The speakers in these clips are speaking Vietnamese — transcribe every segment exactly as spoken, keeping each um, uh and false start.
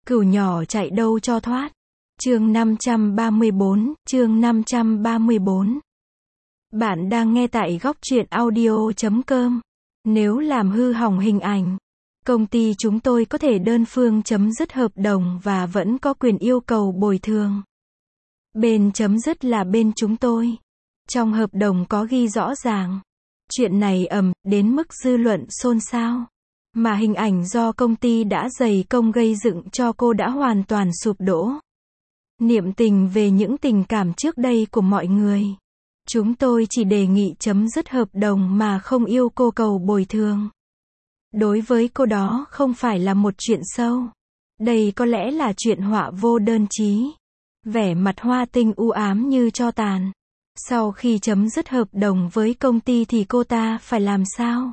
Cừu nhỏ chạy đâu cho thoát. Chương năm trăm ba mươi bốn, chương năm trăm ba mươi bốn. Bạn đang nghe tại góc truyện audio chấm com. Nếu làm hư hỏng hình ảnh, công ty chúng tôi có thể đơn phương chấm dứt hợp đồng và vẫn có quyền yêu cầu bồi thường. Bên chấm dứt là bên chúng tôi. Trong hợp đồng có ghi rõ ràng. Chuyện này ầm đến mức dư luận xôn xao. Mà hình ảnh do công ty đã dày công gây dựng cho cô đã hoàn toàn sụp đổ. Niệm tình về những tình cảm trước đây của mọi người. Chúng tôi chỉ đề nghị chấm dứt hợp đồng mà không yêu cô cầu bồi thường. Đối với cô đó không phải là một chuyện sâu. Đây có lẽ là chuyện họa vô đơn chí. Vẻ mặt Hoa Tinh u ám như tro tàn. Sau khi chấm dứt hợp đồng với công ty thì cô ta phải làm sao?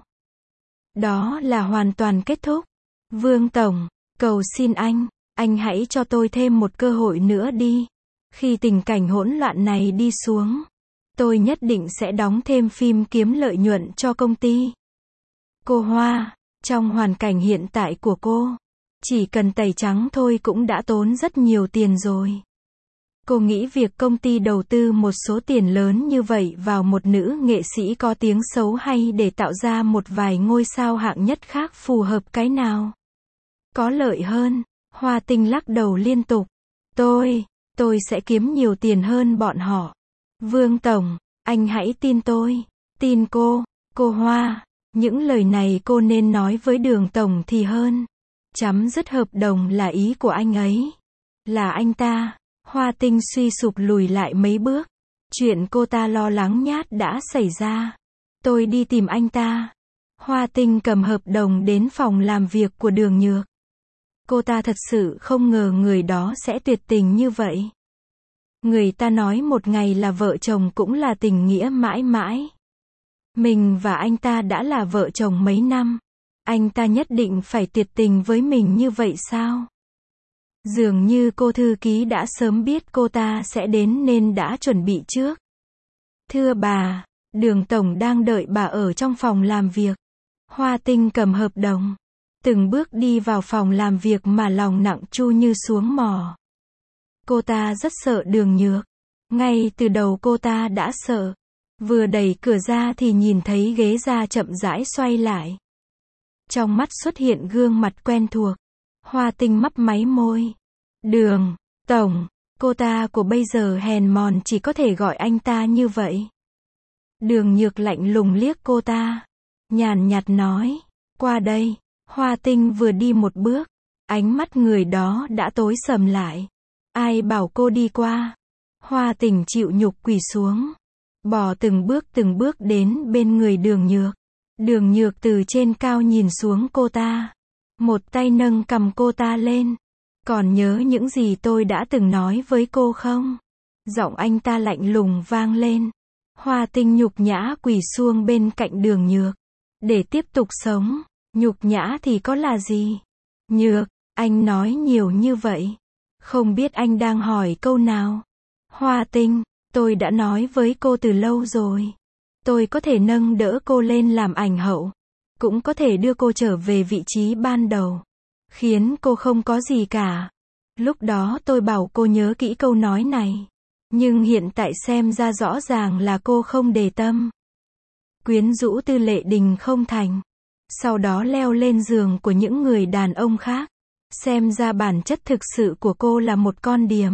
Đó là hoàn toàn kết thúc. Vương Tổng, cầu xin anh, anh hãy cho tôi thêm một cơ hội nữa đi. Khi tình cảnh hỗn loạn này đi xuống, tôi nhất định sẽ đóng thêm phim kiếm lợi nhuận cho công ty. Cô Hoa, trong hoàn cảnh hiện tại của cô, chỉ cần tẩy trắng thôi cũng đã tốn rất nhiều tiền rồi. Cô nghĩ việc công ty đầu tư một số tiền lớn như vậy vào một nữ nghệ sĩ có tiếng xấu hay để tạo ra một vài ngôi sao hạng nhất khác phù hợp cái nào? Có lợi hơn? Hoa Tinh lắc đầu liên tục. Tôi, tôi sẽ kiếm nhiều tiền hơn bọn họ. Vương Tổng, anh hãy tin tôi. Tin cô, cô Hoa. Những lời này cô nên nói với Đường Tổng thì hơn. Chấm dứt hợp đồng là ý của anh ấy. Là anh ta. Hoa Tinh suy sụp lùi lại mấy bước. Chuyện cô ta lo lắng nhát đã xảy ra. Tôi đi tìm anh ta. Hoa Tinh cầm hợp đồng đến phòng làm việc của Đường Nhược. Cô ta thật sự không ngờ người đó sẽ tuyệt tình như vậy. Người ta nói một ngày là vợ chồng cũng là tình nghĩa mãi mãi. Mình và anh ta đã là vợ chồng mấy năm. Anh ta nhất định phải tuyệt tình với mình như vậy sao? Dường như cô thư ký đã sớm biết cô ta sẽ đến nên đã chuẩn bị trước. Thưa bà, Đường Tổng đang đợi bà ở trong phòng làm việc. Hoa Tinh cầm hợp đồng, từng bước đi vào phòng làm việc mà lòng nặng chu như xuống mò. Cô ta rất sợ Đường Nhược. Ngay từ đầu cô ta đã sợ. Vừa đẩy cửa ra thì nhìn thấy ghế da chậm rãi xoay lại. Trong mắt xuất hiện gương mặt quen thuộc. Hoa Tinh mấp máy môi. Đường Tổng, cô ta của bây giờ hèn mòn chỉ có thể gọi anh ta như vậy. Đường Nhược lạnh lùng liếc cô ta. Nhàn nhạt nói. Qua đây. Hoa Tinh vừa đi một bước. Ánh mắt người đó đã tối sầm lại. Ai bảo cô đi qua? Hoa Tinh chịu nhục quỳ xuống. Bò từng bước từng bước đến bên người Đường Nhược. Đường Nhược từ trên cao nhìn xuống cô ta. Một tay nâng cầm cô ta lên. Còn nhớ những gì tôi đã từng nói với cô không? Giọng anh ta lạnh lùng vang lên. Hoa Tinh nhục nhã quỳ xuống bên cạnh Đường Nhược. Để tiếp tục sống. Nhục nhã thì có là gì? Nhược, anh nói nhiều như vậy. Không biết anh đang hỏi câu nào? Hoa Tinh, tôi đã nói với cô từ lâu rồi. Tôi có thể nâng đỡ cô lên làm ảnh hậu. Cũng có thể đưa cô trở về vị trí ban đầu. Khiến cô không có gì cả. Lúc đó tôi bảo cô nhớ kỹ câu nói này. Nhưng hiện tại xem ra rõ ràng là cô không để tâm. Quyến rũ Tư Lệ Đình không thành. Sau đó leo lên giường của những người đàn ông khác. Xem ra bản chất thực sự của cô là một con điềm.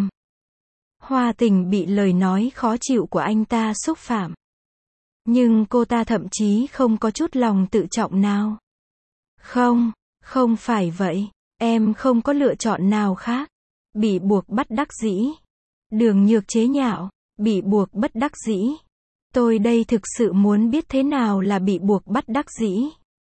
Hoa Tinh bị lời nói khó chịu của anh ta xúc phạm. Nhưng cô ta thậm chí không có chút lòng tự trọng nào. Không, không phải vậy. Em không có lựa chọn nào khác. Bị buộc bất đắc dĩ. Đường Nhược chế nhạo. Bị buộc bất đắc dĩ. Tôi đây thực sự muốn biết thế nào là bị buộc bất đắc dĩ.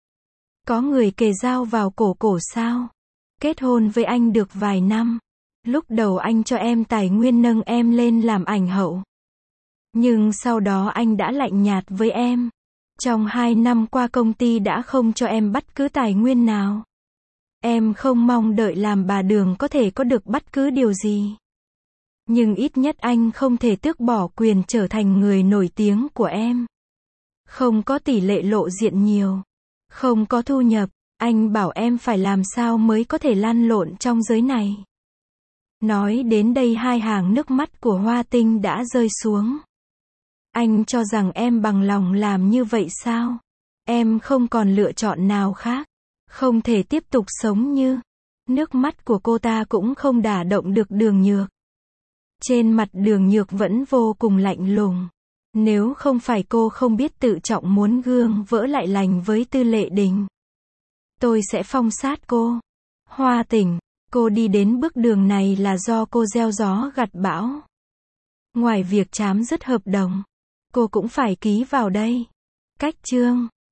Có người kề dao vào cổ cổ sao? Kết hôn với anh được vài năm. Lúc đầu anh cho em tài nguyên nâng em lên làm ảnh hậu. Nhưng sau đó anh đã lạnh nhạt với em. Trong hai năm qua công ty đã không cho em bất cứ tài nguyên nào. Em không mong đợi làm bà Đường có thể có được bất cứ điều gì. Nhưng ít nhất anh không thể tước bỏ quyền trở thành người nổi tiếng của em. Không có tỷ lệ lộ diện nhiều. Không có thu nhập. Anh bảo em phải làm sao mới có thể lăn lộn trong giới này. Nói đến đây hai hàng nước mắt của Hoa Tinh đã rơi xuống. Anh cho rằng em bằng lòng làm như vậy sao? Em không còn lựa chọn nào khác. Không thể tiếp tục sống như. Nước mắt của cô ta cũng không đả động được Đường Nhược. Trên mặt Đường Nhược vẫn vô cùng lạnh lùng. Nếu không phải cô không biết tự trọng muốn gương vỡ lại lành với Tư Lệ Đình, tôi sẽ phong sát cô. Hoa Tình, cô đi đến bước đường này là do cô gieo gió gặt bão. Ngoài việc chám dứt hợp đồng, cô cũng phải ký vào đây. Cách chương